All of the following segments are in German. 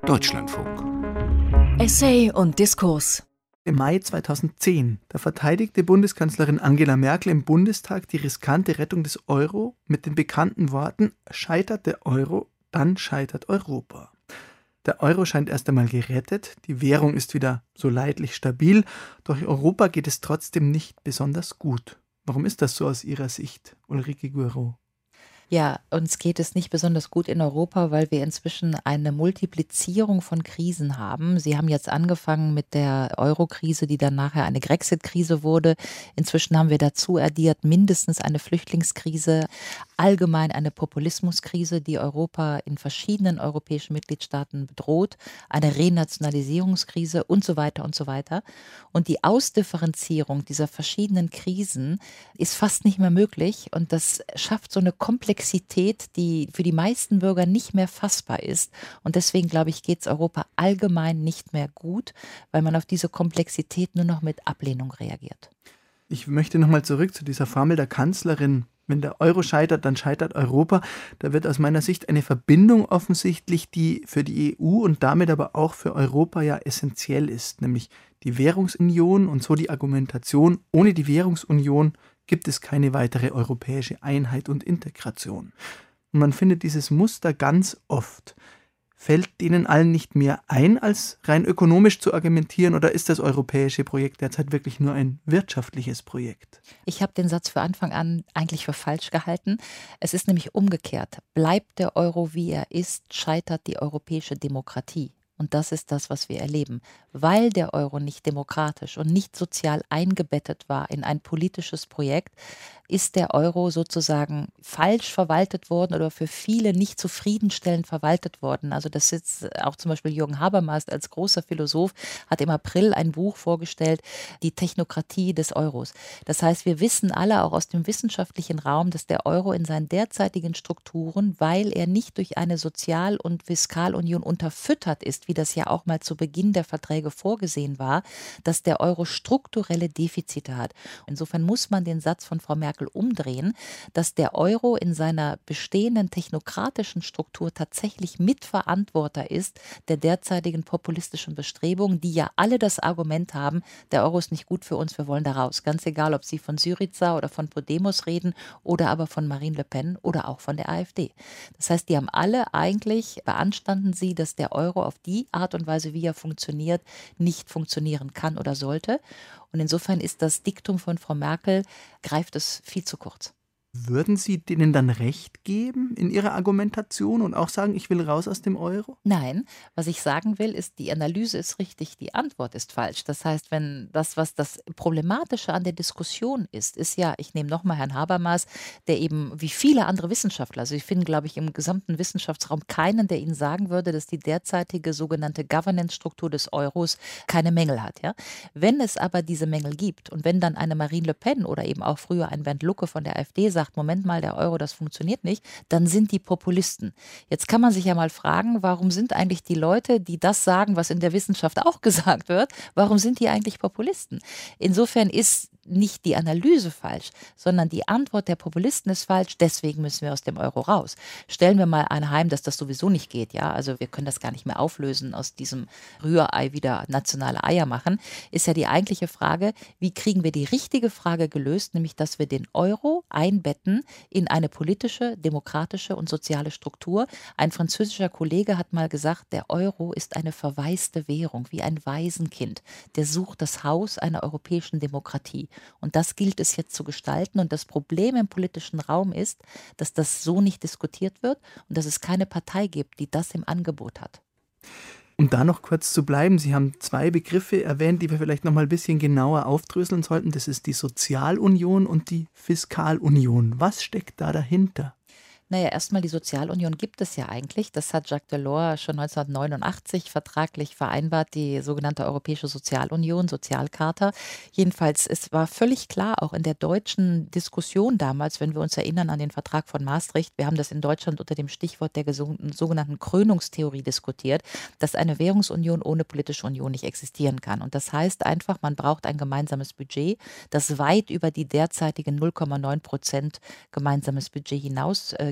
Deutschlandfunk. Essay und Diskurs. Im Mai 2010, da verteidigte Bundeskanzlerin Angela Merkel im Bundestag die riskante Rettung des Euro mit den bekannten Worten: Scheitert der Euro, dann scheitert Europa. Der Euro scheint erst einmal gerettet, die Währung ist wieder so leidlich stabil, doch Europa geht es trotzdem nicht besonders gut. Warum ist das so aus Ihrer Sicht, Ulrike Guiraud? Ja, uns geht es nicht besonders gut in Europa, weil wir inzwischen eine Multiplizierung von Krisen haben. Sie haben jetzt angefangen mit der Euro-Krise, die dann nachher eine Grexit-Krise wurde. Inzwischen haben wir dazu addiert mindestens eine Flüchtlingskrise, allgemein eine Populismuskrise, die Europa in verschiedenen europäischen Mitgliedstaaten bedroht, eine Renationalisierungskrise und so weiter und so weiter. Und die Ausdifferenzierung dieser verschiedenen Krisen ist fast nicht mehr möglich und das schafft so eine Komplexität, die für die meisten Bürger nicht mehr fassbar ist. Und deswegen, glaube ich, geht es Europa allgemein nicht mehr gut, weil man auf diese Komplexität nur noch mit Ablehnung reagiert. Ich möchte nochmal zurück zu dieser Formel der Kanzlerin. Wenn der Euro scheitert, dann scheitert Europa. Da wird aus meiner Sicht eine Verbindung offensichtlich, die für die EU und damit aber auch für Europa ja essentiell ist, nämlich die Währungsunion und so die Argumentation: Ohne die Währungsunion gibt es keine weitere europäische Einheit und Integration. Und man findet dieses Muster ganz oft. Fällt denen allen nicht mehr ein, als rein ökonomisch zu argumentieren, oder ist das europäische Projekt derzeit wirklich nur ein wirtschaftliches Projekt? Ich habe den Satz für Anfang an eigentlich für falsch gehalten. Es ist nämlich umgekehrt. Bleibt der Euro, wie er ist, scheitert die europäische Demokratie. Und das ist das, was wir erleben. Weil der Euro nicht demokratisch und nicht sozial eingebettet war in ein politisches Projekt, ist der Euro sozusagen falsch verwaltet worden oder für viele nicht zufriedenstellend verwaltet worden. Also das ist auch zum Beispiel Jürgen Habermas als großer Philosoph hat im April ein Buch vorgestellt, Die Technokratie des Euros. Das heißt, wir wissen alle auch aus dem wissenschaftlichen Raum, dass der Euro in seinen derzeitigen Strukturen, weil er nicht durch eine Sozial- und Fiskalunion unterfüttert ist, wie das ja auch mal zu Beginn der Verträge vorgesehen war, dass der Euro strukturelle Defizite hat. Insofern muss man den Satz von Frau Merkel umdrehen, dass der Euro in seiner bestehenden technokratischen Struktur tatsächlich Mitverantworter ist der derzeitigen populistischen Bestrebungen, die ja alle das Argument haben, der Euro ist nicht gut für uns, wir wollen da raus. Ganz egal, ob sie von Syriza oder von Podemos reden oder aber von Marine Le Pen oder auch von der AfD. Das heißt, die haben alle eigentlich, beanstanden sie, dass der Euro auf die Art und Weise, wie er funktioniert, nicht funktionieren kann oder sollte. Und insofern ist das Diktum von Frau Merkel, greift es viel zu kurz. Würden Sie denen dann recht geben in Ihrer Argumentation und auch sagen, ich will raus aus dem Euro? Nein, was ich sagen will, ist, die Analyse ist richtig, die Antwort ist falsch. Das heißt, wenn das, was das Problematische an der Diskussion ist ja, ich nehme nochmal Herrn Habermas, der eben wie viele andere Wissenschaftler, also ich finde, glaube ich, im gesamten Wissenschaftsraum keinen, der Ihnen sagen würde, dass die derzeitige sogenannte Governance-Struktur des Euros keine Mängel hat. Ja? Wenn es aber diese Mängel gibt und wenn dann eine Marine Le Pen oder eben auch früher ein Bernd Lucke von der AfD sagt, Moment mal, der Euro, das funktioniert nicht, dann sind die Populisten. Jetzt kann man sich ja mal fragen, warum sind eigentlich die Leute, die das sagen, was in der Wissenschaft auch gesagt wird, warum sind die eigentlich Populisten? Insofern ist nicht die Analyse falsch, sondern die Antwort der Populisten ist falsch, deswegen müssen wir aus dem Euro raus. Stellen wir mal anheim, dass das sowieso nicht geht, ja, also wir können das gar nicht mehr auflösen, aus diesem Rührei wieder nationale Eier machen, ist ja die eigentliche Frage, wie kriegen wir die richtige Frage gelöst, nämlich, dass wir den Euro einbetten in eine politische, demokratische und soziale Struktur. Ein französischer Kollege hat mal gesagt, der Euro ist eine verwaiste Währung, wie ein Waisenkind, der sucht das Haus einer europäischen Demokratie. Und das gilt es jetzt zu gestalten. Und das Problem im politischen Raum ist, dass das so nicht diskutiert wird und dass es keine Partei gibt, die das im Angebot hat. Um da noch kurz zu bleiben, Sie haben zwei Begriffe erwähnt, die wir vielleicht noch mal ein bisschen genauer aufdröseln sollten. Das ist die Sozialunion und die Fiskalunion. Was steckt da dahinter? Naja, erstmal die Sozialunion gibt es ja eigentlich. Das hat Jacques Delors schon 1989 vertraglich vereinbart, die sogenannte Europäische Sozialunion, Sozialcharta. Jedenfalls, es war völlig klar, auch in der deutschen Diskussion damals, wenn wir uns erinnern an den Vertrag von Maastricht, wir haben das in Deutschland unter dem Stichwort der sogenannten Krönungstheorie diskutiert, dass eine Währungsunion ohne politische Union nicht existieren kann. Und das heißt einfach, man braucht ein gemeinsames Budget, das weit über die derzeitigen 0,9% gemeinsames Budget hinaus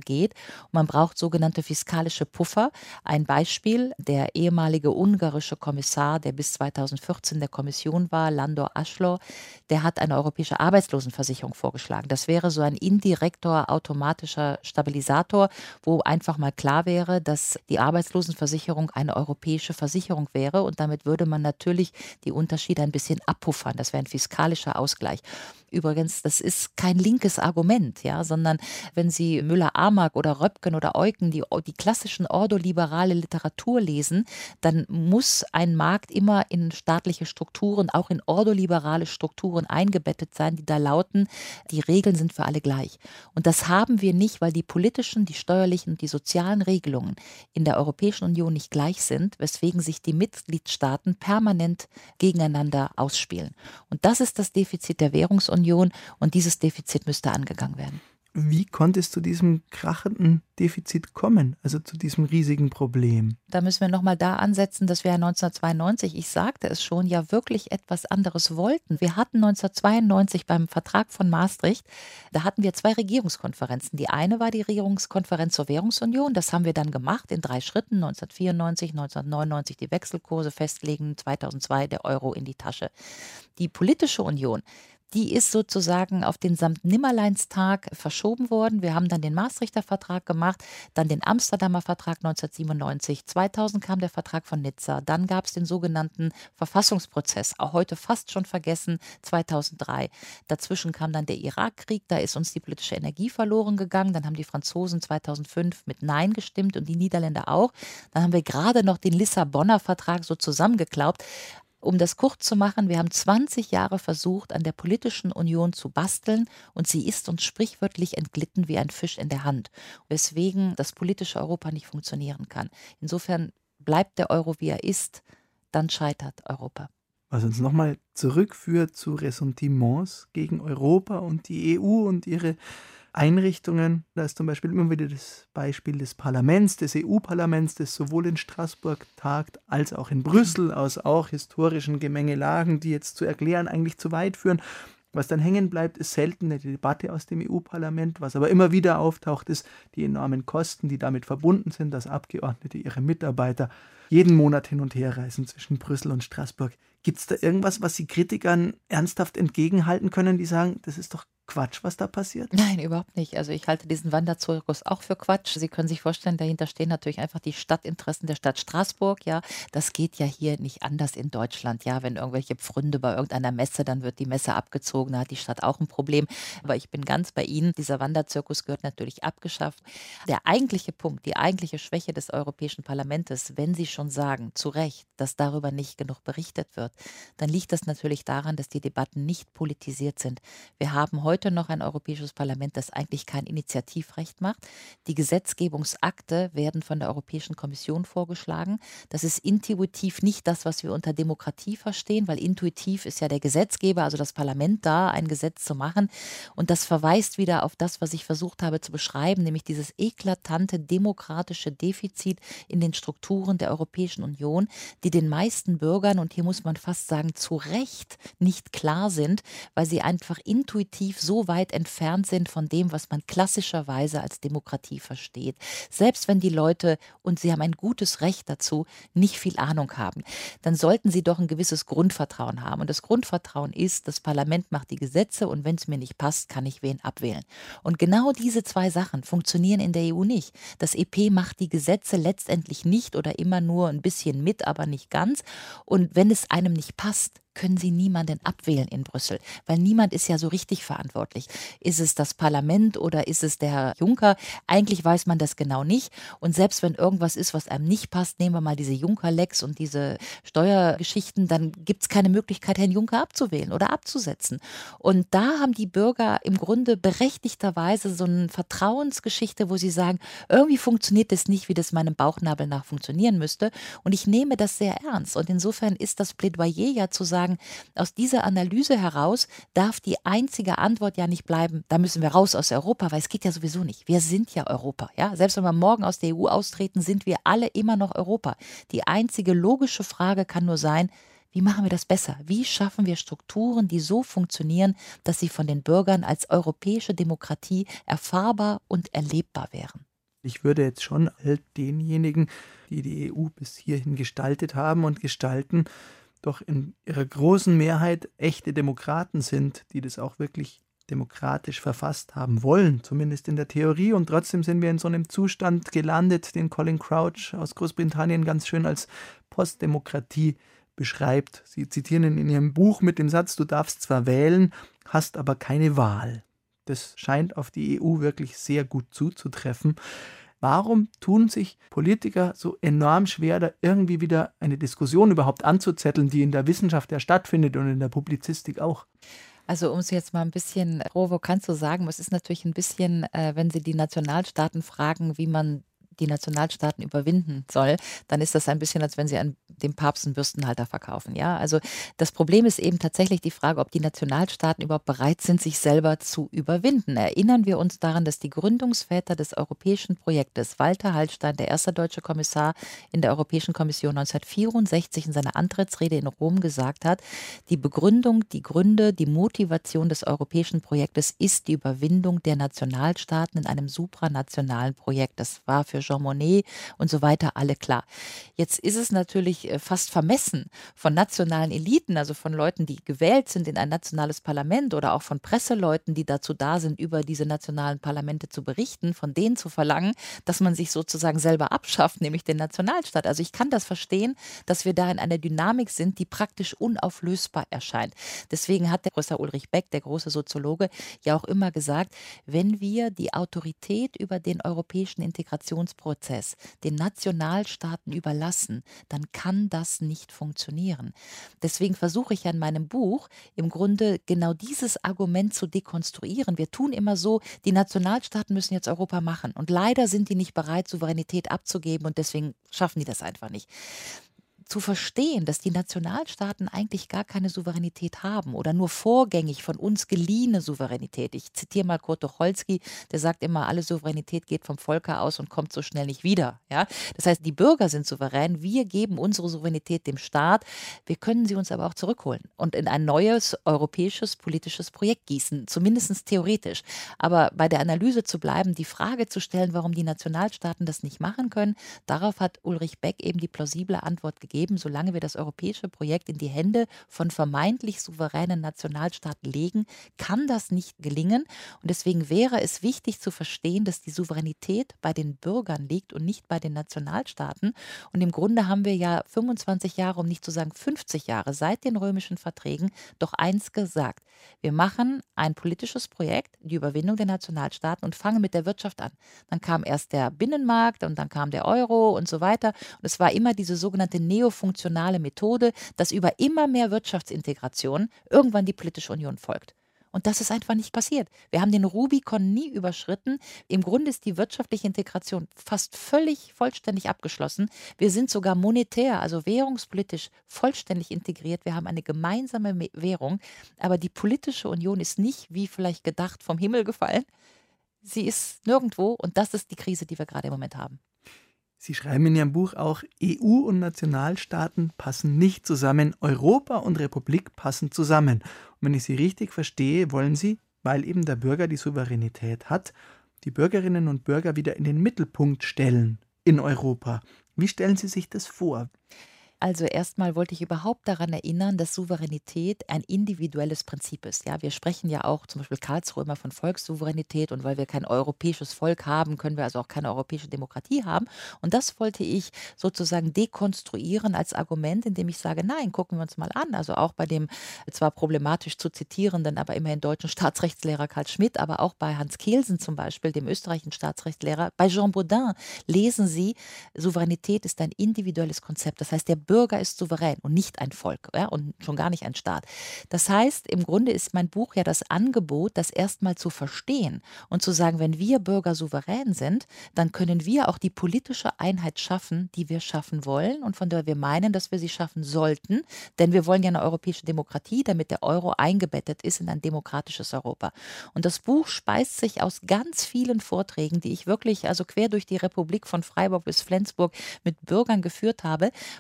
geht. Und man braucht sogenannte fiskalische Puffer. Ein Beispiel, der ehemalige ungarische Kommissar, der bis 2014 der Kommission war, Landor Aschlor, der hat eine europäische Arbeitslosenversicherung vorgeschlagen. Das wäre so ein indirekter automatischer Stabilisator, wo einfach mal klar wäre, dass die Arbeitslosenversicherung eine europäische Versicherung wäre und damit würde man natürlich die Unterschiede ein bisschen abpuffern. Das wäre ein fiskalischer Ausgleich. Übrigens, das ist kein linkes Argument, ja, sondern wenn Sie Müller-Amack oder Röpken oder Eucken, die klassischen ordoliberale Literatur lesen, dann muss ein Markt immer in staatliche Strukturen, auch in ordoliberale Strukturen eingebettet sein, die da lauten, die Regeln sind für alle gleich. Und das haben wir nicht, weil die politischen, die steuerlichen und die sozialen Regelungen in der Europäischen Union nicht gleich sind, weswegen sich die Mitgliedstaaten permanent gegeneinander ausspielen. Und das ist das Defizit der Währungsunion und dieses Defizit müsste angegangen werden. Wie konnte es zu diesem krachenden Defizit kommen, also zu diesem riesigen Problem? Da müssen wir nochmal da ansetzen, dass wir 1992, ich sagte es schon, ja wirklich etwas anderes wollten. Wir hatten 1992 beim Vertrag von Maastricht, da hatten wir 2 Regierungskonferenzen. Die eine war die Regierungskonferenz zur Währungsunion, das haben wir dann gemacht in 3 Schritten, 1994, 1999 die Wechselkurse festlegen, 2002 der Euro in die Tasche. Die politische Union, die ist sozusagen auf den Sankt-Nimmerleinstag verschoben worden. Wir haben dann den Maastrichter Vertrag gemacht, dann den Amsterdamer Vertrag 1997, 2000 kam der Vertrag von Nizza, dann gab es den sogenannten Verfassungsprozess, auch heute fast schon vergessen, 2003. Dazwischen kam dann der Irakkrieg, da ist uns die politische Energie verloren gegangen, dann haben die Franzosen 2005 mit Nein gestimmt und die Niederländer auch. Dann haben wir gerade noch den Lissabonner Vertrag so zusammengeklaubt. Um das kurz zu machen, wir haben 20 Jahre versucht, an der politischen Union zu basteln und sie ist uns sprichwörtlich entglitten wie ein Fisch in der Hand, weswegen das politische Europa nicht funktionieren kann. Insofern bleibt der Euro, wie er ist, dann scheitert Europa. Was uns nochmal zurückführt zu Ressentiments gegen Europa und die EU und ihre Einrichtungen. Da ist zum Beispiel immer wieder das Beispiel des Parlaments, des EU-Parlaments, das sowohl in Straßburg tagt als auch in Brüssel, aus auch historischen Gemengelagen, die jetzt zu erklären eigentlich zu weit führen. Was dann hängen bleibt, ist selten eine Debatte aus dem EU-Parlament. Was aber immer wieder auftaucht, ist die enormen Kosten, die damit verbunden sind, dass Abgeordnete ihre Mitarbeiter jeden Monat hin und her reisen zwischen Brüssel und Straßburg. Gibt es da irgendwas, was Sie Kritikern ernsthaft entgegenhalten können, die sagen, das ist doch Quatsch, was da passiert? Nein, überhaupt nicht. Also ich halte diesen Wanderzirkus auch für Quatsch. Sie können sich vorstellen, dahinter stehen natürlich einfach die Stadtinteressen der Stadt Straßburg. Ja, das geht ja hier nicht anders in Deutschland. Ja, wenn irgendwelche Pfründe bei irgendeiner Messe, dann wird die Messe abgezogen. Da hat die Stadt auch ein Problem. Aber ich bin ganz bei Ihnen. Dieser Wanderzirkus gehört natürlich abgeschafft. Der eigentliche Punkt, die eigentliche Schwäche des Europäischen Parlaments, wenn Sie schon sagen, zu Recht, dass darüber nicht genug berichtet wird, dann liegt das natürlich daran, dass die Debatten nicht politisiert sind. Wir haben heute noch ein Europäisches Parlament, das eigentlich kein Initiativrecht macht. Die Gesetzgebungsakte werden von der Europäischen Kommission vorgeschlagen. Das ist intuitiv nicht das, was wir unter Demokratie verstehen, weil intuitiv ist ja der Gesetzgeber, also das Parlament da, ein Gesetz zu machen. Und das verweist wieder auf das, was ich versucht habe zu beschreiben, nämlich dieses eklatante demokratische Defizit in den Strukturen der Europäischen Union, die den meisten Bürgern, und hier muss man fast sagen, zu Recht nicht klar sind, weil sie einfach intuitiv so weit entfernt sind von dem, was man klassischerweise als Demokratie versteht. Selbst wenn die Leute, und sie haben ein gutes Recht dazu, nicht viel Ahnung haben, dann sollten sie doch ein gewisses Grundvertrauen haben. Und das Grundvertrauen ist, das Parlament macht die Gesetze und wenn es mir nicht passt, kann ich wen abwählen. Und genau diese 2 Sachen funktionieren in der EU nicht. Das EP macht die Gesetze letztendlich nicht oder immer nur ein bisschen mit, aber nicht ganz. Und wenn es einem nicht passt, können Sie niemanden abwählen in Brüssel, weil niemand ist ja so richtig verantwortlich. Ist es das Parlament oder ist es der Herr Juncker? Eigentlich weiß man das genau nicht. Und selbst wenn irgendwas ist, was einem nicht passt, nehmen wir mal diese Juncker-Lecks und diese Steuergeschichten, dann gibt es keine Möglichkeit, Herrn Juncker abzuwählen oder abzusetzen. Und da haben die Bürger im Grunde berechtigterweise so eine Vertrauensgeschichte, wo sie sagen, irgendwie funktioniert das nicht, wie das meinem Bauchnabel nach funktionieren müsste. Und ich nehme das sehr ernst. Und insofern ist das Plädoyer ja zu sagen, aus dieser Analyse heraus darf die einzige Antwort ja nicht bleiben, da müssen wir raus aus Europa, weil es geht ja sowieso nicht. Wir sind ja Europa. Ja? Selbst wenn wir morgen aus der EU austreten, sind wir alle immer noch Europa. Die einzige logische Frage kann nur sein, Wie machen wir das besser? Wie schaffen wir Strukturen, die so funktionieren, dass sie von den Bürgern als europäische Demokratie erfahrbar und erlebbar wären? Ich würde jetzt schon all denjenigen, die die EU bis hierhin gestaltet haben und gestalten, doch in ihrer großen Mehrheit echte Demokraten sind, die das auch wirklich demokratisch verfasst haben wollen, zumindest in der Theorie. Und trotzdem sind wir in so einem Zustand gelandet, den Colin Crouch aus Großbritannien ganz schön als Postdemokratie beschreibt. Sie zitieren ihn in Ihrem Buch mit dem Satz: Du darfst zwar wählen, hast aber keine Wahl. Das scheint auf die EU wirklich sehr gut zuzutreffen. Warum tun sich Politiker so enorm schwer, da irgendwie wieder eine Diskussion überhaupt anzuzetteln, die in der Wissenschaft ja stattfindet und in der Publizistik auch? Also um es jetzt mal ein bisschen provokant zu sagen, es ist natürlich ein bisschen, wenn Sie die Nationalstaaten fragen, wie man die Nationalstaaten überwinden soll, dann ist das ein bisschen, als wenn Sie an dem Papst einen Bürstenhalter verkaufen. Ja? Also das Problem ist eben tatsächlich die Frage, ob die Nationalstaaten überhaupt bereit sind, sich selber zu überwinden. Erinnern wir uns daran, dass die Gründungsväter des europäischen Projektes, Walter Hallstein, der erste deutsche Kommissar in der Europäischen Kommission 1964 in seiner Antrittsrede in Rom gesagt hat, die Begründung, die Gründe, die Motivation des europäischen Projektes ist die Überwindung der Nationalstaaten in einem supranationalen Projekt. Das war für Jean Monnet und so weiter alle klar. Jetzt ist es natürlich fast vermessen von nationalen Eliten, also von Leuten, die gewählt sind in ein nationales Parlament oder auch von Presseleuten, die dazu da sind, über diese nationalen Parlamente zu berichten, von denen zu verlangen, dass man sich sozusagen selber abschafft, nämlich den Nationalstaat. Also ich kann das verstehen, dass wir da in einer Dynamik sind, die praktisch unauflösbar erscheint. Deswegen hat der Professor Ulrich Beck, der große Soziologe, ja auch immer gesagt, wenn wir die Autorität über den europäischen Integrationsprozess den Nationalstaaten überlassen, dann kann das nicht funktionieren. Deswegen versuche ich ja in meinem Buch im Grunde genau dieses Argument zu dekonstruieren. Wir tun immer so, die Nationalstaaten müssen jetzt Europa machen und leider sind die nicht bereit, Souveränität abzugeben und deswegen schaffen die das einfach nicht. Zu verstehen, dass die Nationalstaaten eigentlich gar keine Souveränität haben oder nur vorgängig von uns geliehene Souveränität. Ich zitiere mal Kurt Tucholsky, der sagt immer, alle Souveränität geht vom Volke aus und kommt so schnell nicht wieder. Ja? Das heißt, die Bürger sind souverän, wir geben unsere Souveränität dem Staat, wir können sie uns aber auch zurückholen und in ein neues europäisches politisches Projekt gießen, zumindest theoretisch. Aber bei der Analyse zu bleiben, die Frage zu stellen, warum die Nationalstaaten das nicht machen können, darauf hat Ulrich Beck eben die plausible Antwort gegeben. Solange wir das europäische Projekt in die Hände von vermeintlich souveränen Nationalstaaten legen, kann das nicht gelingen. Und deswegen wäre es wichtig zu verstehen, dass die Souveränität bei den Bürgern liegt und nicht bei den Nationalstaaten. Und im Grunde haben wir ja 25 Jahre, um nicht zu sagen 50 Jahre, seit den römischen Verträgen doch eins gesagt. Wir machen ein politisches Projekt, die Überwindung der Nationalstaaten und fangen mit der Wirtschaft an. Dann kam erst der Binnenmarkt und dann kam der Euro und so weiter. Und es war immer diese sogenannte neofunktionale Methode, dass über immer mehr Wirtschaftsintegration irgendwann die politische Union folgt. Und das ist einfach nicht passiert. Wir haben den Rubikon nie überschritten. Im Grunde ist die wirtschaftliche Integration fast völlig vollständig abgeschlossen. Wir sind sogar monetär, also währungspolitisch vollständig integriert. Wir haben eine gemeinsame Währung. Aber die politische Union ist nicht, wie vielleicht gedacht, vom Himmel gefallen. Sie ist nirgendwo und das ist die Krise, die wir gerade im Moment haben. Sie schreiben in Ihrem Buch auch, EU und Nationalstaaten passen nicht zusammen, Europa und Republik passen zusammen. Und wenn ich Sie richtig verstehe, wollen Sie, weil eben der Bürger die Souveränität hat, die Bürgerinnen und Bürger wieder in den Mittelpunkt stellen in Europa. Wie stellen Sie sich das vor? Also erstmal wollte ich überhaupt daran erinnern, dass Souveränität ein individuelles Prinzip ist. Ja, wir sprechen ja auch zum Beispiel Karlsruhe immer von Volkssouveränität und weil wir kein europäisches Volk haben, können wir also auch keine europäische Demokratie haben. Und das wollte ich sozusagen dekonstruieren als Argument, indem ich sage, nein, gucken wir uns mal an. Also auch bei dem zwar problematisch zu zitierenden, aber immerhin deutschen Staatsrechtslehrer Karl Schmitt, aber auch bei Hans Kelsen zum Beispiel, dem österreichischen Staatsrechtslehrer, bei Jean Baudin lesen Sie, Souveränität ist ein individuelles Konzept. Das heißt, der Bürger ist souverän und nicht ein Volk, ja, und schon gar nicht ein Staat. Das heißt, im Grunde ist mein Buch ja das Angebot, das erstmal zu verstehen und zu sagen, wenn wir Bürger souverän sind, dann können wir auch die politische Einheit schaffen, die wir schaffen wollen und von der wir meinen, dass wir sie schaffen sollten, denn wir wollen ja eine europäische Demokratie, damit der Euro eingebettet ist in ein demokratisches Europa. Und das Buch speist sich aus ganz vielen Vorträgen, die ich wirklich, also quer durch die Republik von Freiburg bis Flensburg mit Bürgern geführt habe, wo ich immer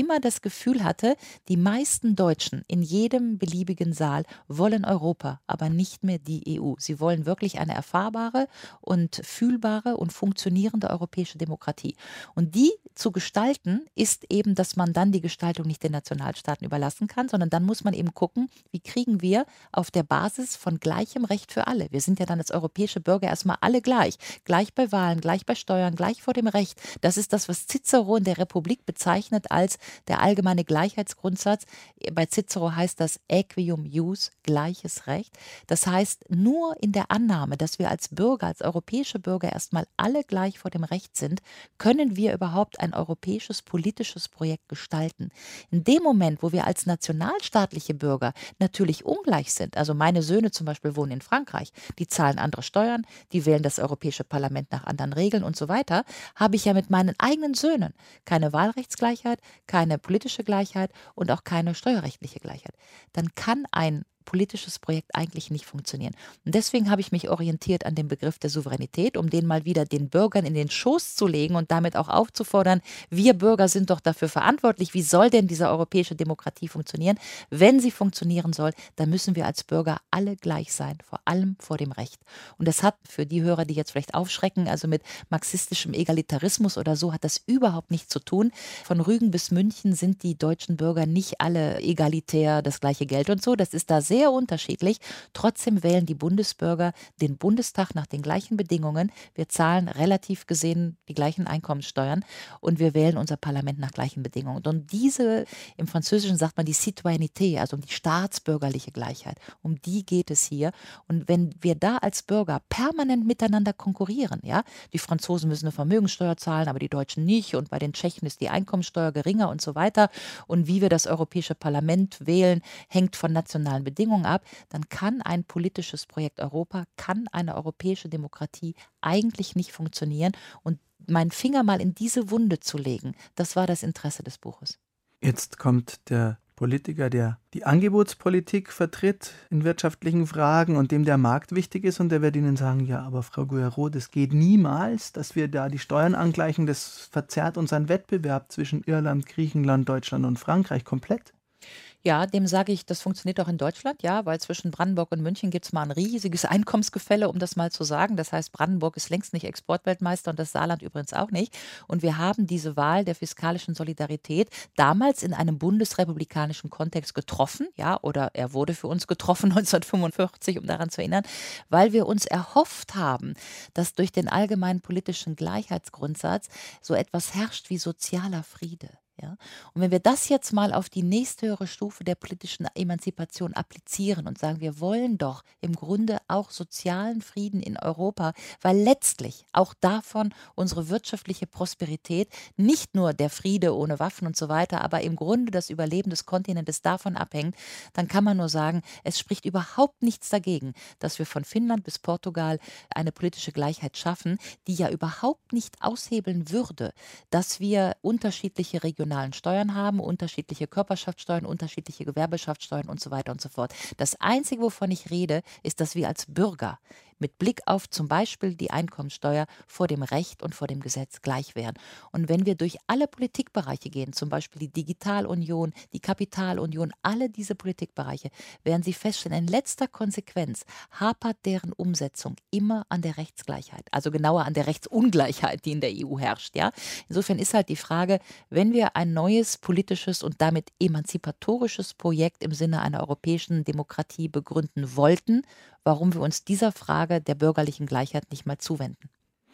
immer das Gefühl hatte, die meisten Deutschen in jedem beliebigen Saal wollen Europa, aber nicht mehr die EU. Sie wollen wirklich eine erfahrbare und fühlbare und funktionierende europäische Demokratie. Und die zu gestalten, ist eben, dass man dann die Gestaltung nicht den Nationalstaaten überlassen kann, sondern dann muss man eben gucken, wie kriegen wir auf der Basis von gleichem Recht für alle. Wir sind ja dann als europäische Bürger erstmal alle gleich. Gleich bei Wahlen, gleich bei Steuern, gleich vor dem Recht. Das ist das, was Cicero in der Republik bezeichnet als der allgemeine Gleichheitsgrundsatz. Bei Cicero heißt das Aequium ius, gleiches Recht. Das heißt, nur in der Annahme, dass wir als Bürger, als europäische Bürger erstmal alle gleich vor dem Recht sind, können wir überhaupt ein europäisches politisches Projekt gestalten. In dem Moment, wo wir als nationalstaatliche Bürger natürlich ungleich sind, also meine Söhne zum Beispiel wohnen in Frankreich, die zahlen andere Steuern, die wählen das Europäische Parlament nach anderen Regeln und so weiter, habe ich ja mit meinen eigenen Söhnen keine Wahlrechtsgleichheit, keine politische Gleichheit und auch keine steuerrechtliche Gleichheit. Dann kann ein politisches Projekt eigentlich nicht funktionieren. Und deswegen habe ich mich orientiert an dem Begriff der Souveränität, um den mal wieder den Bürgern in den Schoß zu legen und damit auch aufzufordern, wir Bürger sind doch dafür verantwortlich. Wie soll denn diese europäische Demokratie funktionieren? Wenn sie funktionieren soll, dann müssen wir als Bürger alle gleich sein, vor allem vor dem Recht. Und das hat für die Hörer, die jetzt vielleicht aufschrecken, also mit marxistischem Egalitarismus oder so, hat das überhaupt nichts zu tun. Von Rügen bis München sind die deutschen Bürger nicht alle egalitär, das gleiche Geld und so. Das ist da sehr unterschiedlich. Trotzdem wählen die Bundesbürger den Bundestag nach den gleichen Bedingungen. Wir zahlen relativ gesehen die gleichen Einkommenssteuern und wir wählen unser Parlament nach gleichen Bedingungen. Und diese, im Französischen sagt man die Citoyenneté, also um die staatsbürgerliche Gleichheit, um die geht es hier. Und wenn wir da als Bürger permanent miteinander konkurrieren, ja, die Franzosen müssen eine Vermögenssteuer zahlen, aber die Deutschen nicht und bei den Tschechen ist die Einkommenssteuer geringer und so weiter und wie wir das Europäische Parlament wählen, hängt von nationalen Bedingungen ab, dann kann ein politisches Projekt Europa, kann eine europäische Demokratie eigentlich nicht funktionieren. Und meinen Finger mal in diese Wunde zu legen, das war das Interesse des Buches. Jetzt kommt der Politiker, der die Angebotspolitik vertritt in wirtschaftlichen Fragen und dem der Markt wichtig ist und der wird Ihnen sagen, ja, aber Frau Guerreau, das geht niemals, dass wir da die Steuern angleichen, das verzerrt unseren Wettbewerb zwischen Irland, Griechenland, Deutschland und Frankreich komplett. Ja, dem sage ich, das funktioniert auch in Deutschland, ja, weil zwischen Brandenburg und München gibt es mal ein riesiges Einkommensgefälle, um das mal zu sagen. Das heißt, Brandenburg ist längst nicht Exportweltmeister und das Saarland übrigens auch nicht. Und wir haben diese Wahl der fiskalischen Solidarität damals in einem bundesrepublikanischen Kontext getroffen, ja, oder er wurde für uns getroffen 1945, um daran zu erinnern, weil wir uns erhofft haben, dass durch den allgemeinen politischen Gleichheitsgrundsatz so etwas herrscht wie sozialer Friede. Ja? Und wenn wir das jetzt mal auf die nächsthöhere Stufe der politischen Emanzipation applizieren und sagen, wir wollen doch im Grunde auch sozialen Frieden in Europa, weil letztlich auch davon unsere wirtschaftliche Prosperität, nicht nur der Friede ohne Waffen und so weiter, aber im Grunde das Überleben des Kontinentes davon abhängt, dann kann man nur sagen, es spricht überhaupt nichts dagegen, dass wir von Finnland bis Portugal eine politische Gleichheit schaffen, die ja überhaupt nicht aushebeln würde, dass wir unterschiedliche regionalen Steuern haben, unterschiedliche Körperschaftssteuern, unterschiedliche Gewerbeschaftssteuern und so weiter und so fort. Das Einzige, wovon ich rede, ist, dass wir als Bürger mit Blick auf zum Beispiel die Einkommensteuer vor dem Recht und vor dem Gesetz gleich wären. Und wenn wir durch alle Politikbereiche gehen, zum Beispiel die Digitalunion, die Kapitalunion, alle diese Politikbereiche, werden Sie feststellen, in letzter Konsequenz hapert deren Umsetzung immer an der Rechtsgleichheit, also genauer an der Rechtsungleichheit, die in der EU herrscht. Ja? Insofern ist halt die Frage, wenn wir ein neues politisches und damit emanzipatorisches Projekt im Sinne einer europäischen Demokratie begründen wollten, warum wir uns dieser Frage der bürgerlichen Gleichheit nicht mal zuwenden.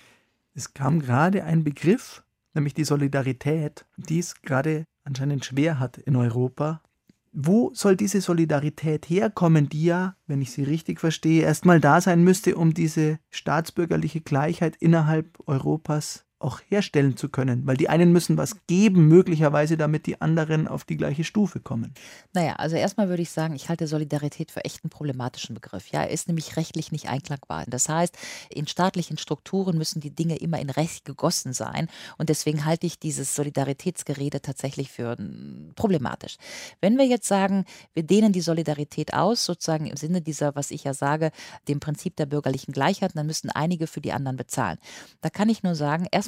Es kam gerade ein Begriff, nämlich die Solidarität, die es gerade anscheinend schwer hat in Europa. Wo soll diese Solidarität herkommen, die ja, wenn ich sie richtig verstehe, erstmal da sein müsste, um diese staatsbürgerliche Gleichheit innerhalb Europas auch herstellen zu können, weil die einen müssen was geben, möglicherweise, damit die anderen auf die gleiche Stufe kommen. Naja, also erstmal würde ich sagen, ich halte Solidarität für echt einen problematischen Begriff. Ja, er ist nämlich rechtlich nicht einklagbar. Das heißt, in staatlichen Strukturen müssen die Dinge immer in Recht gegossen sein und deswegen halte ich dieses Solidaritätsgerede tatsächlich für problematisch. Wenn wir jetzt sagen, wir dehnen die Solidarität aus, sozusagen im Sinne dieser, was ich ja sage, dem Prinzip der bürgerlichen Gleichheit, dann müssen einige für die anderen bezahlen. Da kann ich nur sagen, erstmal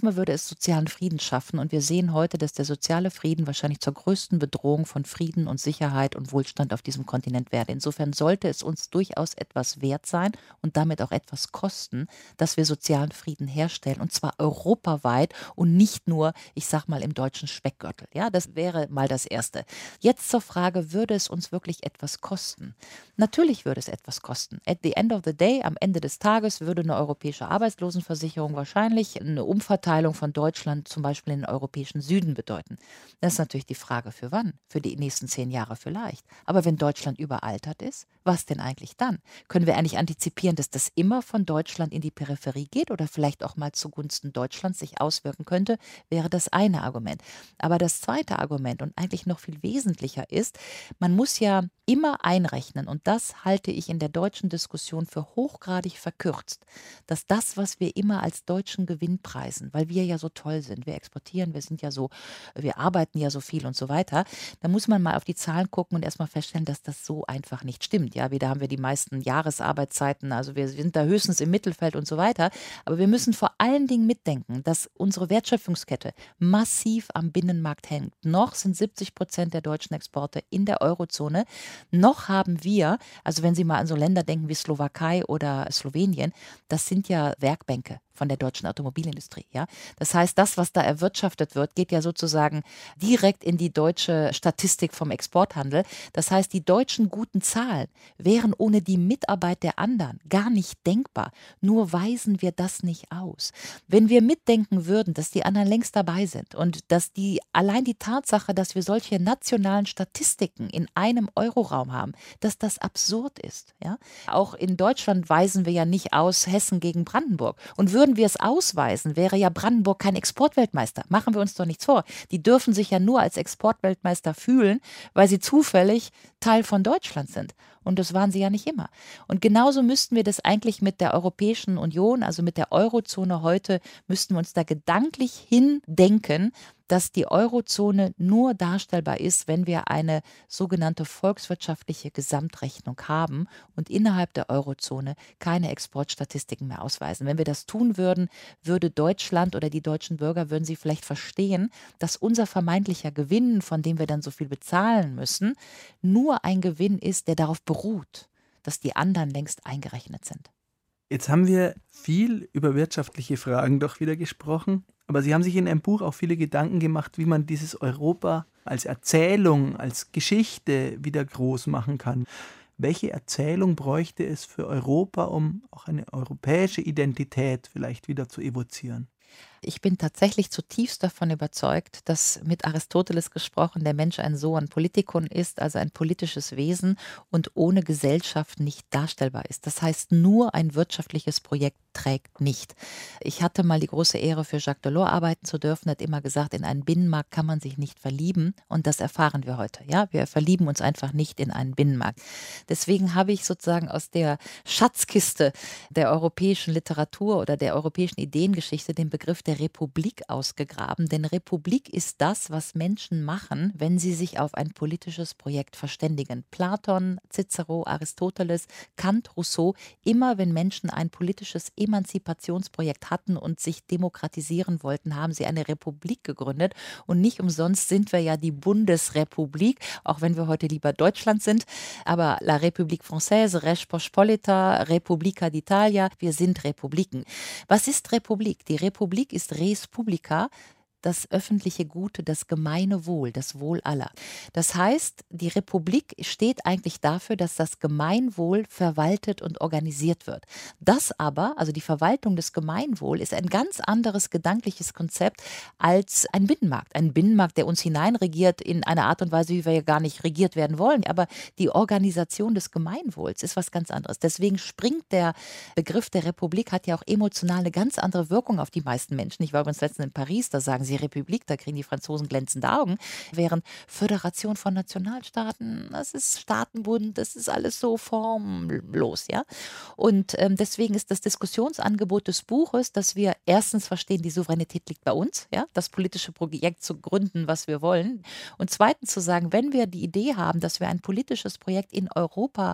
Erstmal würde es sozialen Frieden schaffen und wir sehen heute, dass der soziale Frieden wahrscheinlich zur größten Bedrohung von Frieden und Sicherheit und Wohlstand auf diesem Kontinent wäre. Insofern sollte es uns durchaus etwas wert sein und damit auch etwas kosten, dass wir sozialen Frieden herstellen und zwar europaweit und nicht nur, ich sag mal, im deutschen Speckgürtel. Ja, das wäre mal das Erste. Jetzt zur Frage, würde es uns wirklich etwas kosten? Natürlich würde es etwas kosten. At the end of the day, am Ende des Tages, würde eine europäische Arbeitslosenversicherung wahrscheinlich eine Umverteilung von Deutschland zum Beispiel in den europäischen Süden bedeuten. Das ist natürlich die Frage, für wann? Für die nächsten 10 Jahre vielleicht. Aber wenn Deutschland überaltert ist, was denn eigentlich dann? Können wir eigentlich antizipieren, dass das immer von Deutschland in die Peripherie geht oder vielleicht auch mal zugunsten Deutschlands sich auswirken könnte, wäre das eine Argument. Aber das zweite Argument und eigentlich noch viel wesentlicher ist, man muss ja immer einrechnen, und das halte ich in der deutschen Diskussion für hochgradig verkürzt, dass das, was wir immer als deutschen Gewinn preisen, weil wir ja so toll sind, wir exportieren, wir sind ja so, wir arbeiten ja so viel und so weiter, da muss man mal auf die Zahlen gucken und erstmal feststellen, dass das so einfach nicht stimmt. Ja, wieder haben wir die meisten Jahresarbeitszeiten, also wir sind da höchstens im Mittelfeld und so weiter, aber wir müssen vor allen Dingen mitdenken, dass unsere Wertschöpfungskette massiv am Binnenmarkt hängt. Noch sind 70% der deutschen Exporte in der Eurozone. Noch haben wir, also wenn Sie mal an so Länder denken wie Slowakei oder Slowenien, das sind ja Werkbänke von der deutschen Automobilindustrie. Ja? Das heißt, das, was da erwirtschaftet wird, geht ja sozusagen direkt in die deutsche Statistik vom Exporthandel. Das heißt, die deutschen guten Zahlen wären ohne die Mitarbeit der anderen gar nicht denkbar. Nur weisen wir das nicht aus. Wenn wir mitdenken würden, dass die anderen längst dabei sind und dass allein die Tatsache, dass wir solche nationalen Statistiken in einem Euroraum haben, dass das absurd ist. Ja? Auch in Deutschland weisen wir ja nicht aus Hessen gegen Brandenburg. Und würden wir es ausweisen, wäre ja Brandenburg kein Exportweltmeister. Machen wir uns doch nichts vor. Die dürfen sich ja nur als Exportweltmeister fühlen, weil sie zufällig Teil von Deutschland sind. Und das waren sie ja nicht immer. Und genauso müssten wir das eigentlich mit der Europäischen Union, also mit der Eurozone heute, müssten wir uns da gedanklich hindenken, dass die Eurozone nur darstellbar ist, wenn wir eine sogenannte volkswirtschaftliche Gesamtrechnung haben und innerhalb der Eurozone keine Exportstatistiken mehr ausweisen. Wenn wir das tun würden, würde Deutschland oder die deutschen Bürger, würden sie vielleicht verstehen, dass unser vermeintlicher Gewinn, von dem wir dann so viel bezahlen müssen, nur ein Gewinn ist, der darauf beruht, dass die anderen längst eingerechnet sind. Jetzt haben wir viel über wirtschaftliche Fragen doch wieder gesprochen, aber Sie haben sich in Ihrem Buch auch viele Gedanken gemacht, wie man dieses Europa als Erzählung, als Geschichte wieder groß machen kann. Welche Erzählung bräuchte es für Europa, um auch eine europäische Identität vielleicht wieder zu evozieren? Ich bin tatsächlich zutiefst davon überzeugt, dass mit Aristoteles gesprochen der Mensch ein Zoon Politikon ist, also ein politisches Wesen und ohne Gesellschaft nicht darstellbar ist. Das heißt, nur ein wirtschaftliches Projekt trägt nicht. Ich hatte mal die große Ehre, für Jacques Delors arbeiten zu dürfen. Er hat immer gesagt, in einen Binnenmarkt kann man sich nicht verlieben und das erfahren wir heute. Ja, wir verlieben uns einfach nicht in einen Binnenmarkt. Deswegen habe ich sozusagen aus der Schatzkiste der europäischen Literatur oder der europäischen Ideengeschichte den Begriff der Republik ausgegraben, denn Republik ist das, was Menschen machen, wenn sie sich auf ein politisches Projekt verständigen. Platon, Cicero, Aristoteles, Kant, Rousseau, immer wenn Menschen ein politisches Emanzipationsprojekt hatten und sich demokratisieren wollten, haben sie eine Republik gegründet und nicht umsonst sind wir ja die Bundesrepublik, auch wenn wir heute lieber Deutschland sind, aber La République Française, Res Pospolita, Repubblica d'Italia, wir sind Republiken. Was ist Republik? Die Republik ist Res Publica, das öffentliche Gute, das gemeine Wohl, das Wohl aller. Das heißt, die Republik steht eigentlich dafür, dass das Gemeinwohl verwaltet und organisiert wird. Das aber, also die Verwaltung des Gemeinwohls, ist ein ganz anderes gedankliches Konzept als ein Binnenmarkt. Ein Binnenmarkt, der uns hineinregiert in eine Art und Weise, wie wir ja gar nicht regiert werden wollen. Aber die Organisation des Gemeinwohls ist was ganz anderes. Deswegen springt der Begriff der Republik, hat ja auch emotional eine ganz andere Wirkung auf die meisten Menschen. Ich war übrigens letztens in Paris, da sagen sie Republik, da kriegen die Franzosen glänzende Augen, während Föderation von Nationalstaaten, das ist Staatenbund, das ist alles so formlos, ja. Und deswegen ist das Diskussionsangebot des Buches, dass wir erstens verstehen, die Souveränität liegt bei uns, ja, das politische Projekt zu gründen, was wir wollen. Und zweitens zu sagen, wenn wir die Idee haben, dass wir ein politisches Projekt in Europa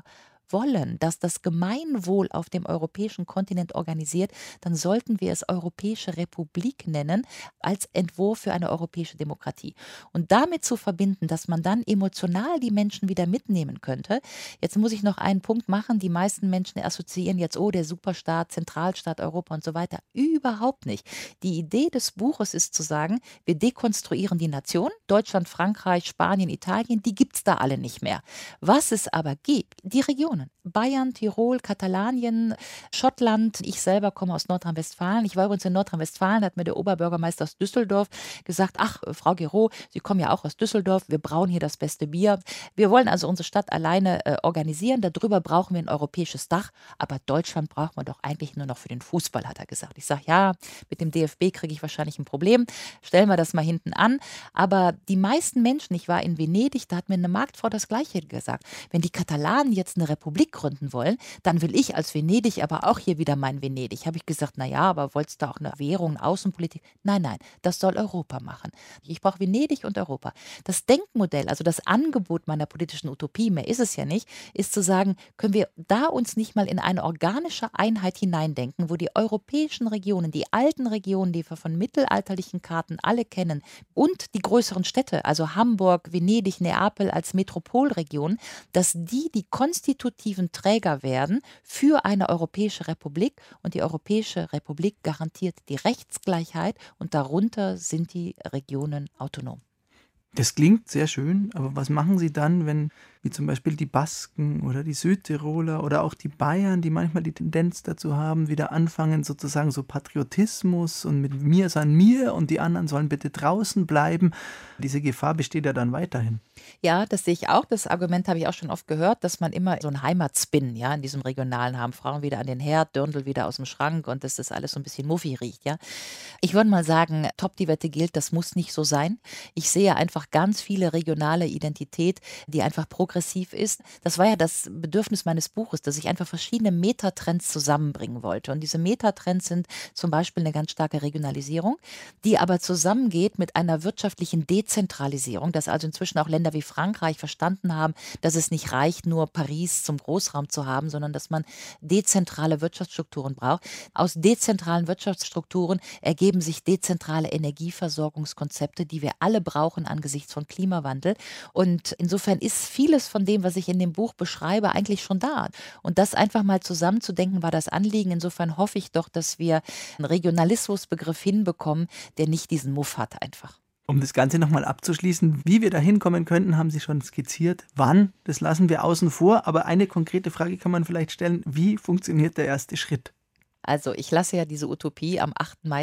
wollen, dass das Gemeinwohl auf dem europäischen Kontinent organisiert, dann sollten wir es Europäische Republik nennen, als Entwurf für eine europäische Demokratie. Und damit zu verbinden, dass man dann emotional die Menschen wieder mitnehmen könnte. Jetzt muss ich noch einen Punkt machen. Die meisten Menschen assoziieren jetzt, oh, der Superstaat, Zentralstaat Europa und so weiter. Überhaupt nicht. Die Idee des Buches ist zu sagen, wir dekonstruieren die Nation. Deutschland, Frankreich, Spanien, Italien, die gibt es da alle nicht mehr. Was es aber gibt, die Regionen. Bayern, Tirol, Katalanien, Schottland. Ich selber komme aus Nordrhein-Westfalen. Ich war übrigens in Nordrhein-Westfalen, da hat mir der Oberbürgermeister aus Düsseldorf gesagt, ach, Frau Giraud, Sie kommen ja auch aus Düsseldorf, wir brauen hier das beste Bier. Wir wollen also unsere Stadt alleine organisieren, darüber brauchen wir ein europäisches Dach, aber Deutschland brauchen wir doch eigentlich nur noch für den Fußball, hat er gesagt. Ich sage, ja, mit dem DFB kriege ich wahrscheinlich ein Problem, stellen wir das mal hinten an. Aber die meisten Menschen, ich war in Venedig, da hat mir eine Marktfrau das Gleiche gesagt, wenn die Katalanen jetzt eine Republik gründen wollen, dann will ich als Venedig aber auch hier wieder mein Venedig. Habe ich gesagt, naja, aber wolltest du da auch eine Währung, eine Außenpolitik? Nein, nein, das soll Europa machen. Ich brauche Venedig und Europa. Das Denkmodell, also das Angebot meiner politischen Utopie, mehr ist es ja nicht, ist zu sagen, können wir da uns nicht mal in eine organische Einheit hineindenken, wo die europäischen Regionen, die alten Regionen, die wir von mittelalterlichen Karten alle kennen, und die größeren Städte, also Hamburg, Venedig, Neapel als Metropolregion, dass die konstitutiven Träger werden für eine europäische Republik, und die Europäische Republik garantiert die Rechtsgleichheit und darunter sind die Regionen autonom. Das klingt sehr schön, aber was machen Sie dann, wenn, wie zum Beispiel die Basken oder die Südtiroler oder auch die Bayern, die manchmal die Tendenz dazu haben, wieder anfangen, sozusagen so Patriotismus und mit mir ist an mir und die anderen sollen bitte draußen bleiben. Diese Gefahr besteht ja dann weiterhin. Ja, das sehe ich auch. Das Argument habe ich auch schon oft gehört, dass man immer so einen Heimatspin, ja, in diesem Regionalen haben. Frauen wieder an den Herd, Dirndl wieder aus dem Schrank und dass das alles so ein bisschen muffi riecht, ja. Ich würde mal sagen, top die Wette gilt, das muss nicht so sein. Ich sehe einfach ganz viele regionale Identität, die einfach progressiv ist. Das war ja das Bedürfnis meines Buches, dass ich einfach verschiedene Metatrends zusammenbringen wollte. Und diese Metatrends sind zum Beispiel eine ganz starke Regionalisierung, die aber zusammengeht mit einer wirtschaftlichen Dezentralisierung, dass also inzwischen auch Länder wie Frankreich verstanden haben, dass es nicht reicht, nur Paris zum Großraum zu haben, sondern dass man dezentrale Wirtschaftsstrukturen braucht. Aus dezentralen Wirtschaftsstrukturen ergeben sich dezentrale Energieversorgungskonzepte, die wir alle brauchen angesichts von Klimawandel. Und insofern ist vieles von dem, was ich in dem Buch beschreibe, eigentlich schon da. Und das einfach mal zusammenzudenken, war das Anliegen. Insofern hoffe ich doch, dass wir einen Regionalismusbegriff hinbekommen, der nicht diesen Muff hat einfach. Um das Ganze nochmal abzuschließen, wie wir da hinkommen könnten, haben Sie schon skizziert. Wann? Das lassen wir außen vor. Aber eine konkrete Frage kann man vielleicht stellen. Wie funktioniert der erste Schritt? Also ich lasse ja diese Utopie am 8. Mai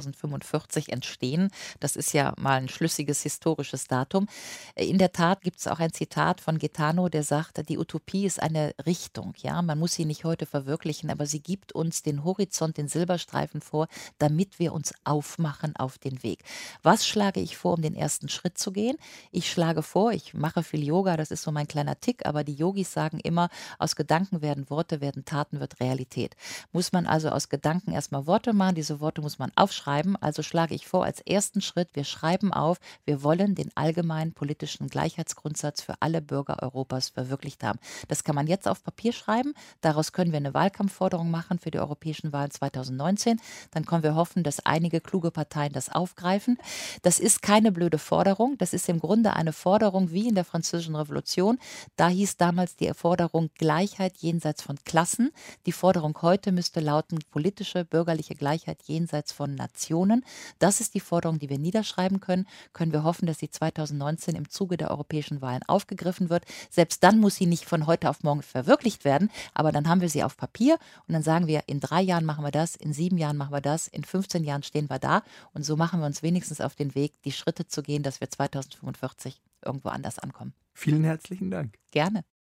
2045 entstehen. Das ist ja mal ein schlüssiges historisches Datum. In der Tat gibt es auch ein Zitat von Gaetano, der sagt, die Utopie ist eine Richtung. Ja, man muss sie nicht heute verwirklichen, aber sie gibt uns den Horizont, den Silberstreifen vor, damit wir uns aufmachen auf den Weg. Was schlage ich vor, um den ersten Schritt zu gehen? Ich schlage vor, ich mache viel Yoga, das ist so mein kleiner Tick, aber die Yogis sagen immer, aus Gedanken werden Worte, werden Taten, wird Realität. Muss man also aus Gedanken erstmal Worte machen. Diese Worte muss man aufschreiben. Also schlage ich vor, als ersten Schritt, wir schreiben auf, wir wollen den allgemeinen politischen Gleichheitsgrundsatz für alle Bürger Europas verwirklicht haben. Das kann man jetzt auf Papier schreiben. Daraus können wir eine Wahlkampfforderung machen für die europäischen Wahlen 2019. Dann können wir hoffen, dass einige kluge Parteien das aufgreifen. Das ist keine blöde Forderung. Das ist im Grunde eine Forderung wie in der Französischen Revolution. Da hieß damals die Forderung Gleichheit jenseits von Klassen. Die Forderung heute müsste lauten politische, bürgerliche Gleichheit jenseits von Nationen. Das ist die Forderung, die wir niederschreiben können. Können wir hoffen, dass sie 2019 im Zuge der europäischen Wahlen aufgegriffen wird. Selbst dann muss sie nicht von heute auf morgen verwirklicht werden, aber dann haben wir sie auf Papier und dann sagen wir, in 3 Jahren machen wir das, in 7 Jahren machen wir das, in 15 Jahren stehen wir da und so machen wir uns wenigstens auf den Weg, die Schritte zu gehen, dass wir 2045 irgendwo anders ankommen. Vielen herzlichen Dank. Gerne.